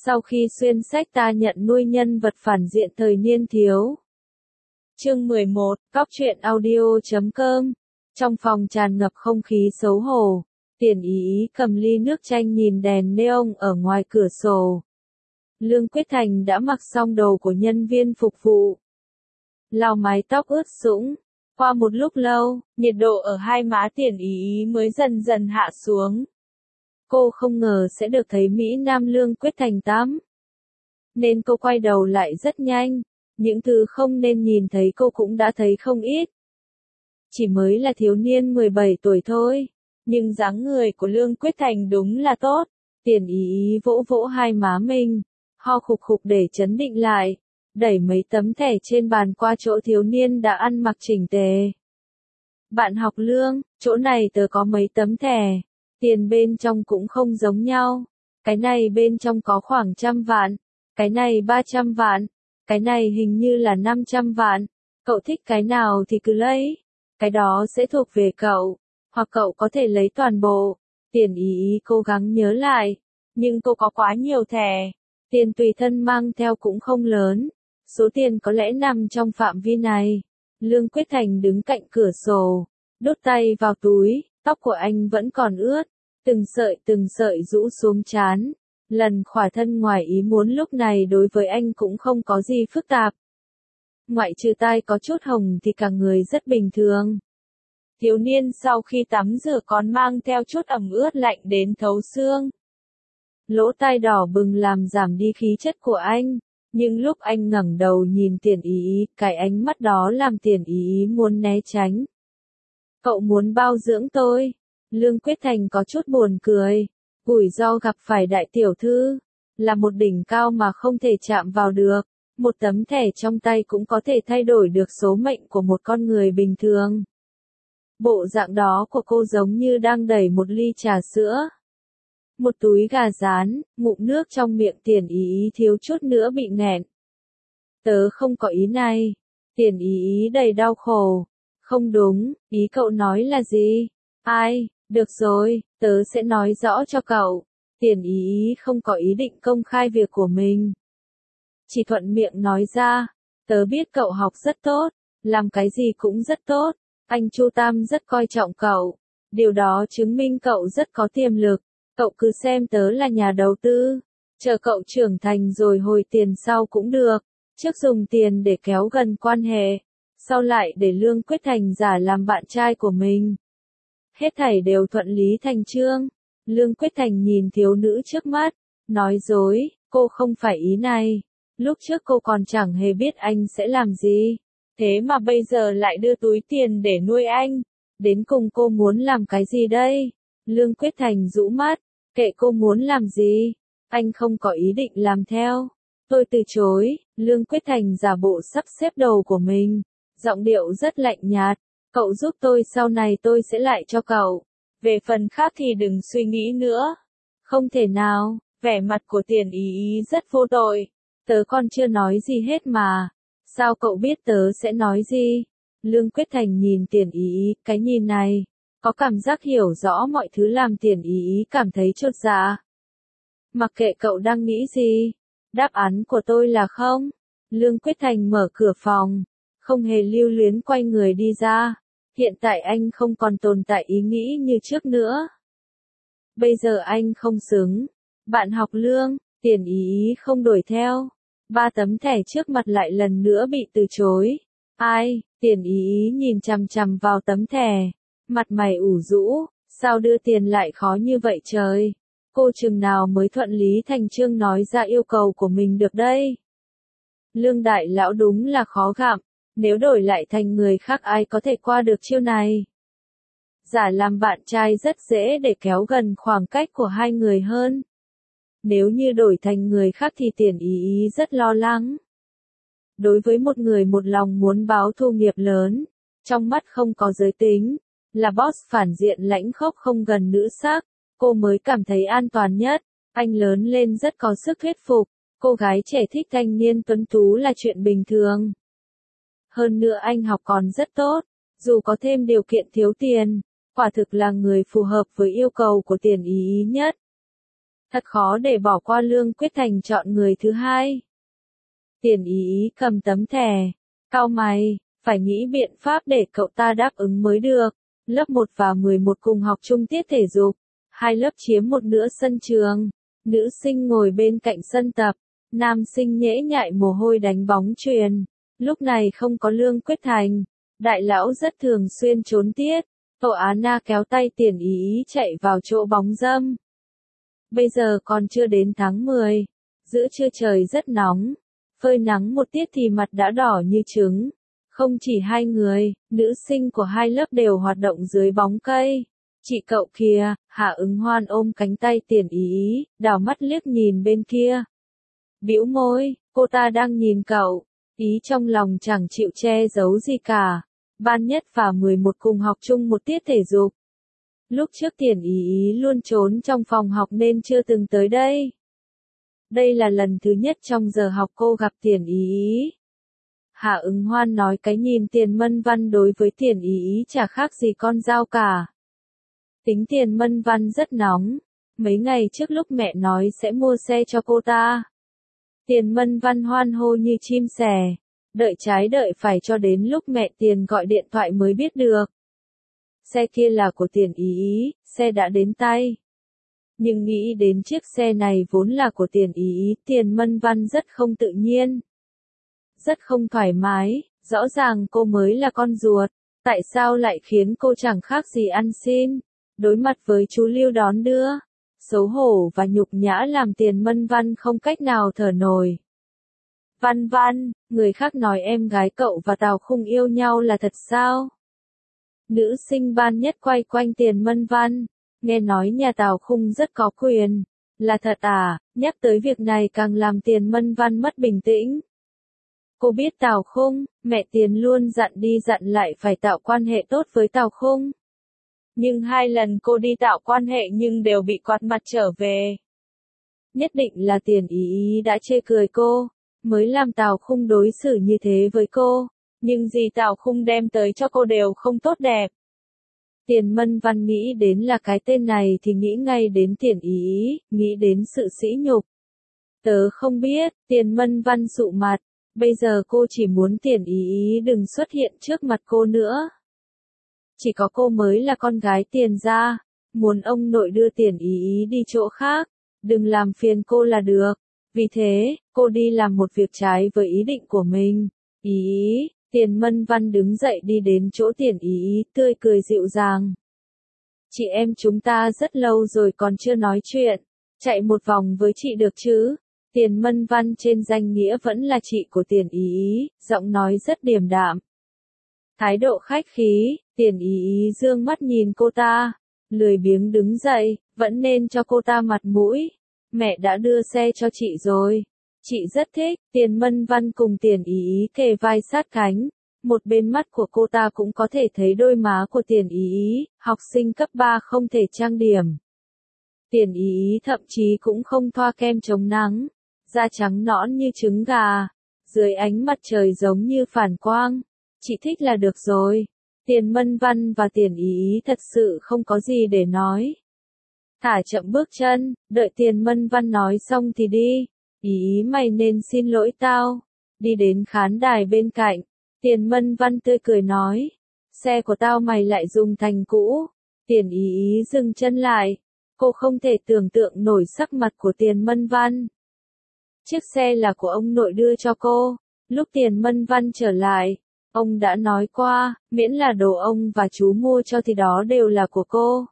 Sau khi xuyên sách ta nhận nuôi nhân vật phản diện thời niên thiếu. Chương 11, Cóc truyện audio.com. Trong phòng tràn ngập không khí xấu hổ, Tiền Ý Ý cầm ly nước chanh nhìn đèn neon ở ngoài cửa sổ. Lương Quyết Thành đã mặc xong đồ của nhân viên phục vụ. Lau mái tóc ướt sũng. Qua một lúc lâu, nhiệt độ ở hai má Tiền Ý Ý mới dần dần hạ xuống. Cô không ngờ sẽ được thấy Mỹ Nam Lương Quyết Thành tắm. Nên cô quay đầu lại rất nhanh. Những thứ không nên nhìn thấy cô cũng đã thấy không ít. Chỉ mới là thiếu niên 17 tuổi thôi. Nhưng dáng người của Lương Quyết Thành đúng là tốt. Tiền Ý Ý vỗ vỗ hai má mình. Ho khục khục để trấn định lại. Đẩy mấy tấm thẻ trên bàn qua chỗ thiếu niên đã ăn mặc chỉnh tề. Bạn học Lương, chỗ này tớ có mấy tấm thẻ. Tiền bên trong cũng không giống nhau. Cái này bên trong có khoảng 100 vạn. Cái này 300 vạn. Cái này hình như là 500 vạn. Cậu thích cái nào thì cứ lấy. Cái đó sẽ thuộc về cậu. Hoặc cậu có thể lấy toàn bộ. Tiền Ý Ý cố gắng nhớ lại. Nhưng cô có quá nhiều thẻ. Tiền tùy thân mang theo cũng không lớn. Số tiền có lẽ nằm trong phạm vi này. Lương Quyết Thành đứng cạnh cửa sổ. Đút tay vào túi. Tóc của anh vẫn còn ướt. Từng sợi rũ xuống trán. Lần khỏa thân ngoài ý muốn lúc này đối với anh cũng không có gì phức tạp. Ngoại trừ tai có chút hồng thì cả người rất bình thường. Thiếu niên sau khi tắm rửa còn mang theo chút ẩm ướt lạnh đến thấu xương. Lỗ tai đỏ bừng làm giảm đi khí chất của anh. Nhưng lúc anh ngẩng đầu nhìn Tiền Ý Ý, cái ánh mắt đó làm Tiền Ý Ý muốn né tránh. Cậu muốn bao dưỡng tôi? Lương Quyết Thành có chút buồn cười. Rủi ro gặp phải đại tiểu thư, là một đỉnh cao mà không thể chạm vào được. Một tấm thẻ trong tay cũng có thể thay đổi được số mệnh của một con người bình thường. Bộ dạng đó của cô giống như đang đẩy một ly trà sữa. Một túi gà rán, ngụm nước trong miệng Tiền Ý Ý thiếu chút nữa bị nghẹn. Tớ không có ý này. Tiền Ý Ý đầy đau khổ. Không đúng, ý cậu nói là gì? Ai? Được rồi, tớ sẽ nói rõ cho cậu. Tiền Ý Ý không có ý định công khai việc của mình. Chỉ thuận miệng nói ra. Tớ biết cậu học rất tốt, làm cái gì cũng rất tốt. Anh Chu Tam rất coi trọng cậu. Điều đó chứng minh cậu rất có tiềm lực. Cậu cứ xem tớ là nhà đầu tư. Chờ cậu trưởng thành rồi hồi tiền sau cũng được. Trước dùng tiền để kéo gần quan hệ. Sau lại để Lương Quyết Thành giả làm bạn trai của mình. Hết thảy đều thuận lý thành chương. Lương Quyết Thành nhìn thiếu nữ trước mắt. Nói dối, cô không phải ý này. Lúc trước cô còn chẳng hề biết anh sẽ làm gì. Thế mà bây giờ lại đưa túi tiền để nuôi anh. Đến cùng cô muốn làm cái gì đây? Lương Quyết Thành rũ mắt. Kệ cô muốn làm gì. Anh không có ý định làm theo. Tôi từ chối. Lương Quyết Thành giả bộ sắp xếp đồ của mình. Giọng điệu rất lạnh nhạt. Cậu giúp tôi sau này tôi sẽ lại cho cậu. Về phần khác thì đừng suy nghĩ nữa. Không thể nào, vẻ mặt của Tiền Ý Ý rất vô tội. Tớ còn chưa nói gì hết mà. Sao cậu biết tớ sẽ nói gì? Lương Quyết Thành nhìn Tiền Ý Ý, cái nhìn này. Có cảm giác hiểu rõ mọi thứ làm Tiền Ý Ý cảm thấy chột dạ. Mặc kệ cậu đang nghĩ gì. Đáp án của tôi là không. Lương Quyết Thành mở cửa phòng. Không hề lưu luyến quay người đi ra. Hiện tại anh không còn tồn tại ý nghĩ như trước nữa. Bây giờ anh không xứng. Bạn học Lương, Tiền Ý Ý không đuổi theo. 3 tấm thẻ trước mặt lại lần nữa bị từ chối. Ai? Tiền Ý Ý nhìn chằm chằm vào tấm thẻ. Mặt mày ủ rũ. Sao đưa tiền lại khó như vậy trời? Cô chừng nào mới thuận lý thành chương nói ra yêu cầu của mình được đây? Lương đại lão đúng là khó gặm. Nếu đổi lại thành người khác ai có thể qua được chiêu này. Giả làm bạn trai rất dễ để kéo gần khoảng cách của hai người hơn. Nếu như đổi thành người khác thì Tiền Ý Ý rất lo lắng. Đối với một người một lòng muốn báo thù nghiệp lớn, trong mắt không có giới tính, là boss phản diện lãnh khốc không gần nữ sắc, cô mới cảm thấy an toàn nhất. Anh lớn lên rất có sức thuyết phục, cô gái trẻ thích thanh niên tuấn tú là chuyện bình thường. Hơn nữa anh học còn rất tốt, dù có thêm điều kiện thiếu tiền, quả thực là người phù hợp với yêu cầu của Tiền Ý Ý nhất. Thật khó để bỏ qua Lương Quyết Thành chọn người thứ hai. Tiền ý cầm tấm thẻ, cau mày, phải nghĩ biện pháp để cậu ta đáp ứng mới được. Lớp 1 và 11 cùng học chung tiết thể dục. Hai lớp chiếm một nửa sân trường. Nữ sinh ngồi bên cạnh sân tập. Nam sinh nhễ nhại mồ hôi đánh bóng chuyền. Lúc này không có Lương Quyết Thành. Đại lão rất thường xuyên trốn tiết. Tô Á Na kéo tay Tiền ý chạy vào chỗ bóng râm. Bây giờ còn chưa đến tháng 10. Giữa trưa trời rất nóng. Phơi nắng một tiết thì mặt đã đỏ như trứng. Không chỉ hai người, nữ sinh của hai lớp đều hoạt động dưới bóng cây. Chị cậu kìa, Hạ Ứng Hoan ôm cánh tay Tiền ý, đảo mắt liếc nhìn bên kia. Bĩu môi, cô ta đang nhìn cậu, ý trong lòng chẳng chịu che giấu gì cả. Ban Nhất và 11 cùng học chung một tiết thể dục. Lúc trước Tiền ý luôn trốn trong phòng học nên chưa từng tới đây. Đây là lần thứ nhất trong giờ học cô gặp Tiền ý. Hạ Ứng Hoan nói cái nhìn Tiền Mân Văn đối với Tiền ý chả khác gì con dao cả. Tính Tiền Mân Văn rất nóng. Mấy ngày trước lúc mẹ nói sẽ mua xe cho cô ta. Tiền Mân Văn hoan hô như chim sẻ. Đợi trái đợi phải cho đến lúc mẹ Tiền gọi điện thoại mới biết được. Xe kia là của Tiền ý, xe đã đến tay. Nhưng nghĩ đến chiếc xe này vốn là của Tiền ý, Tiền Mân Văn rất không tự nhiên. Rất không thoải mái, rõ ràng cô mới là con ruột. Tại sao lại khiến cô chẳng khác gì ăn xin? Đối mặt với chú Lưu đón đưa. Xấu hổ và nhục nhã làm Tiền Mân Văn không cách nào thở nổi. Văn Văn, người khác nói em gái cậu và Tào Khung yêu nhau là thật sao? Nữ sinh Ban Nhất quay quanh Tiền Mân Văn. Nghe nói nhà Tào Khung rất có quyền. Là thật à? Nhắc tới việc này càng làm Tiền Mân Văn mất bình tĩnh. Cô biết Tào Khung, mẹ Tiền luôn dặn đi dặn lại phải tạo quan hệ tốt với Tào Khung. Nhưng 2 lần cô đi tạo quan hệ nhưng đều bị quạt mặt trở về. Nhất định là Tiền ý đã chê cười cô, mới làm Tào Khung đối xử như thế với cô. Nhưng gì Tào Khung đem tới cho cô đều không tốt đẹp. Tiền Mân Văn nghĩ đến là cái tên này thì nghĩ ngay đến Tiền ý, nghĩ đến sự sỉ nhục. Tớ không biết, Tiền Mân Văn sụ mặt. Bây giờ cô chỉ muốn Tiền ý đừng xuất hiện trước mặt cô nữa. Chỉ có cô mới là con gái Tiền gia. Muốn ông nội đưa Tiền ý đi chỗ khác. Đừng làm phiền cô là được. Vì thế, cô đi làm một việc trái với ý định của mình. Ý, Tiền Mân Văn đứng dậy đi đến chỗ Tiền ý, tươi cười dịu dàng. Chị em chúng ta rất lâu rồi còn chưa nói chuyện. Chạy một vòng với chị được chứ? Tiền Mân Văn trên danh nghĩa vẫn là chị của Tiền ý, giọng nói rất điềm đạm. Thái độ khách khí, Tiền ý dương mắt nhìn cô ta. Lười biếng đứng dậy, vẫn nên cho cô ta mặt mũi. Mẹ đã đưa xe cho chị rồi. Chị rất thích. Tiền Mân Văn cùng Tiền ý kề vai sát cánh. Một bên mắt của cô ta cũng có thể thấy đôi má của Tiền ý, học sinh cấp 3 không thể trang điểm. Tiền ý thậm chí cũng không thoa kem chống nắng. Da trắng nõn như trứng gà. Dưới ánh mặt trời giống như phản quang. Chị thích là được rồi. Tiền Mân Văn và Tiền ý thật sự không có gì để nói. Thả chậm bước chân, đợi Tiền Mân Văn nói xong thì đi. Ý mày nên xin lỗi tao. Đi đến khán đài bên cạnh. Tiền Mân Văn tươi cười nói. Xe của tao mày lại dùng thành cũ. Tiền ý dừng chân lại. Cô không thể tưởng tượng nổi sắc mặt của Tiền Mân Văn. Chiếc xe là của ông nội đưa cho cô. Lúc Tiền Mân Văn trở lại, ông đã nói qua, miễn là đồ ông và chú mua cho thì đó đều là của cô.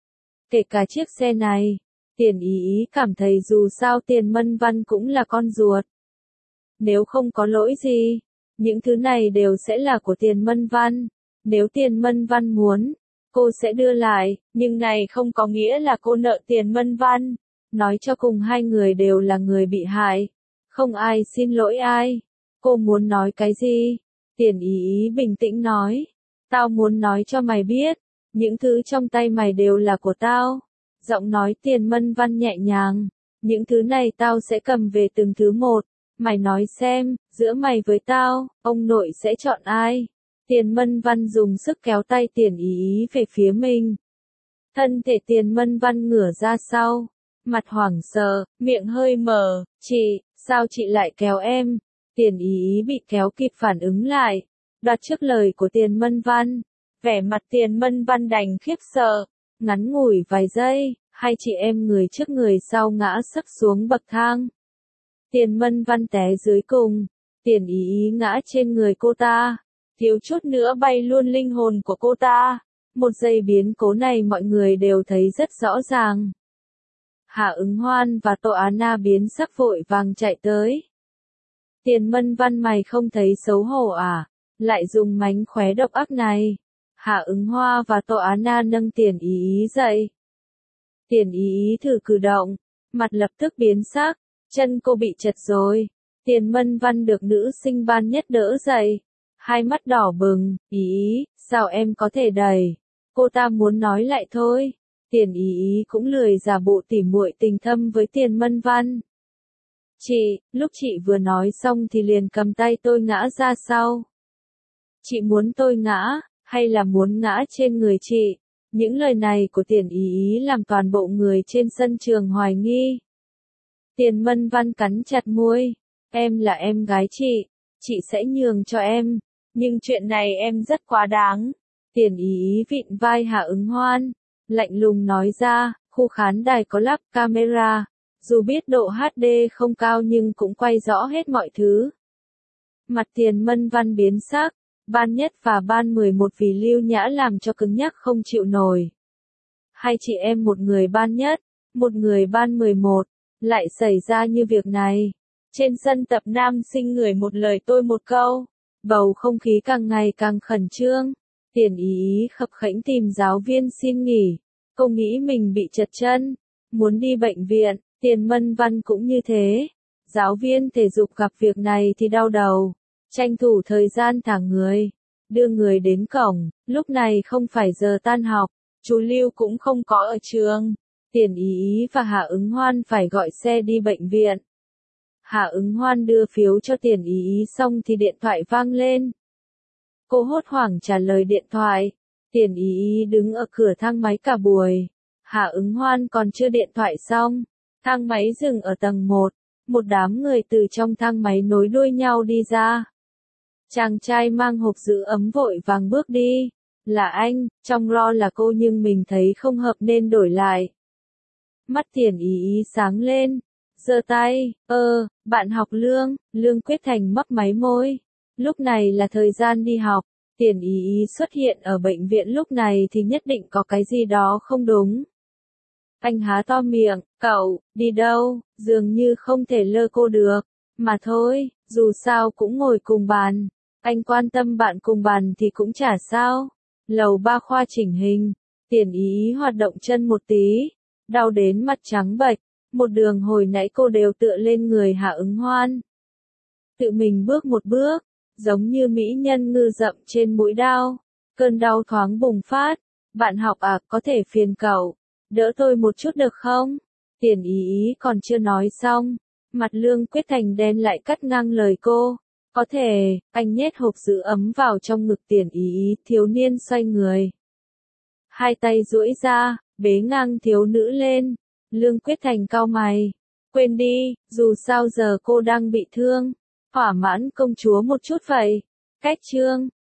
Kể cả chiếc xe này, Tiền ý cảm thấy dù sao Tiền Mân Văn cũng là con ruột. Nếu không có lỗi gì, những thứ này đều sẽ là của Tiền Mân Văn. Nếu Tiền Mân Văn muốn, cô sẽ đưa lại, nhưng này không có nghĩa là cô nợ Tiền Mân Văn. Nói cho cùng hai người đều là người bị hại. Không ai xin lỗi ai. Cô muốn nói cái gì? Tiền ý bình tĩnh nói. Tao muốn nói cho mày biết. Những thứ trong tay mày đều là của tao. Giọng nói Tiền Mân Văn nhẹ nhàng. Những thứ này tao sẽ cầm về từng thứ một. Mày nói xem, giữa mày với tao, ông nội sẽ chọn ai? Tiền Mân Văn dùng sức kéo tay Tiền ý về phía mình. Thân thể Tiền Mân Văn ngửa ra sau. mặt hoảng sợ, miệng hơi mở, chị, sao chị lại kéo em? Tiền ý ý bị kéo kịp phản ứng lại, đoạt trước lời của Tiền Mân Văn. Vẻ mặt Tiền Mân Văn đành khiếp sợ, ngắn ngủi vài giây, hai chị em người trước người sau ngã sấp xuống bậc thang. Tiền Mân Văn té dưới cùng, Tiền ý ý ngã trên người cô ta, thiếu chút nữa bay luôn linh hồn của cô ta. Một giây biến cố này mọi người đều thấy rất rõ ràng. Hạ Ứng Hoan và Tô Á Na biến sắc vội vàng chạy tới. Tiền Mân Văn mày không thấy xấu hổ à? Lại dùng mánh khóe độc ác này. Hạ Ứng Hoa và Tô Á Na nâng Tiền ý ý dậy. Tiền ý ý thử cử động, mặt lập tức biến sắc, chân cô bị chật rồi. Tiền Mân Văn được nữ sinh ban nhất đỡ dậy, hai mắt đỏ bừng, ý, sao em có thể đẩy? Cô ta muốn nói lại thôi. Tiền ý ý cũng lười giả bộ tỉ muội tình thâm với Tiền Mân Văn. Chị, lúc chị vừa nói xong thì liền cầm tay tôi ngã ra sau. Chị muốn tôi ngã, hay là muốn ngã trên người chị? Những lời này của Tiền ý ý làm toàn bộ người trên sân trường hoài nghi. Tiền Mân Văn cắn chặt môi. Em là em gái chị sẽ nhường cho em. Nhưng chuyện này em rất quá đáng. Tiền ý ý vịn vai Hạ Ứng Hoan, lạnh lùng nói ra, khu khán đài có lắp camera, dù biết độ HD không cao nhưng cũng quay rõ hết mọi thứ. Mặt Tiền Mân Văn biến sắc, ban nhất và ban 11 vì Lưu Nhã làm cho cứng nhắc không chịu nổi. Hai chị em một người ban nhất, một người ban 11, lại xảy ra như việc này. Trên sân tập nam sinh người một lời tôi một câu, bầu không khí càng ngày càng khẩn trương. Tiền ý ý khập khẽnh tìm giáo viên xin nghỉ, cô nghĩ mình bị trật chân, muốn đi bệnh viện. Tiền Mân Văn cũng như thế. Giáo viên thể dục gặp việc này thì đau đầu, tranh thủ thời gian thả người, đưa người đến cổng. Lúc này không phải giờ tan học, chú Lưu cũng không có ở trường. Tiền ý ý và Hạ Ứng Hoan phải gọi xe đi bệnh viện. Hạ Ứng Hoan đưa phiếu cho Tiền ý ý xong thì điện thoại vang lên. Cô hốt hoảng trả lời điện thoại. Tiền ý ý đứng ở cửa thang máy cả buổi. Hạ Ứng Hoan còn chưa điện thoại xong. Thang máy dừng ở tầng 1. Một đám người từ trong thang máy nối đuôi nhau đi ra. Chàng trai mang hộp giữ ấm vội vàng bước đi. Là anh, trong lo là cô nhưng mình thấy không hợp nên đổi lại. Mắt Tiền ý ý sáng lên. Giơ tay, bạn học Lương. Lương Quyết Thành mấp máy môi. Lúc này là thời gian đi học. Tiền ý ý xuất hiện ở bệnh viện lúc này thì nhất định có cái gì đó không đúng. Anh há to miệng, cậu, đi đâu? Dường như không thể lơ cô được. Mà thôi, dù sao cũng ngồi cùng bàn. Anh quan tâm bạn cùng bàn thì cũng chả sao. Lầu 3 khoa chỉnh hình. Tiền ý ý hoạt động chân một tí. Đau đến mặt trắng bệch. Một đường hồi nãy cô đều tựa lên người Hạ Ứng Hoan. Tự mình bước một bước, giống như mỹ nhân ngư dậm trên mũi đao. Cơn đau thoáng bùng phát. Bạn học à, có thể phiền cậu, đỡ tôi một chút được không? Tiền ý ý còn chưa nói xong. Mặt Lương Quyết Thành đen lại cắt ngang lời cô. Có thể, anh nhét hộp giữ ấm vào trong ngực Tiền ý ý, thiếu niên xoay người. Hai tay duỗi ra, bế ngang thiếu nữ lên. Lương Quyết Thành cau mày. Quên đi, dù sao giờ cô đang bị thương. Thỏa mãn công chúa một chút vậy. Cách chương.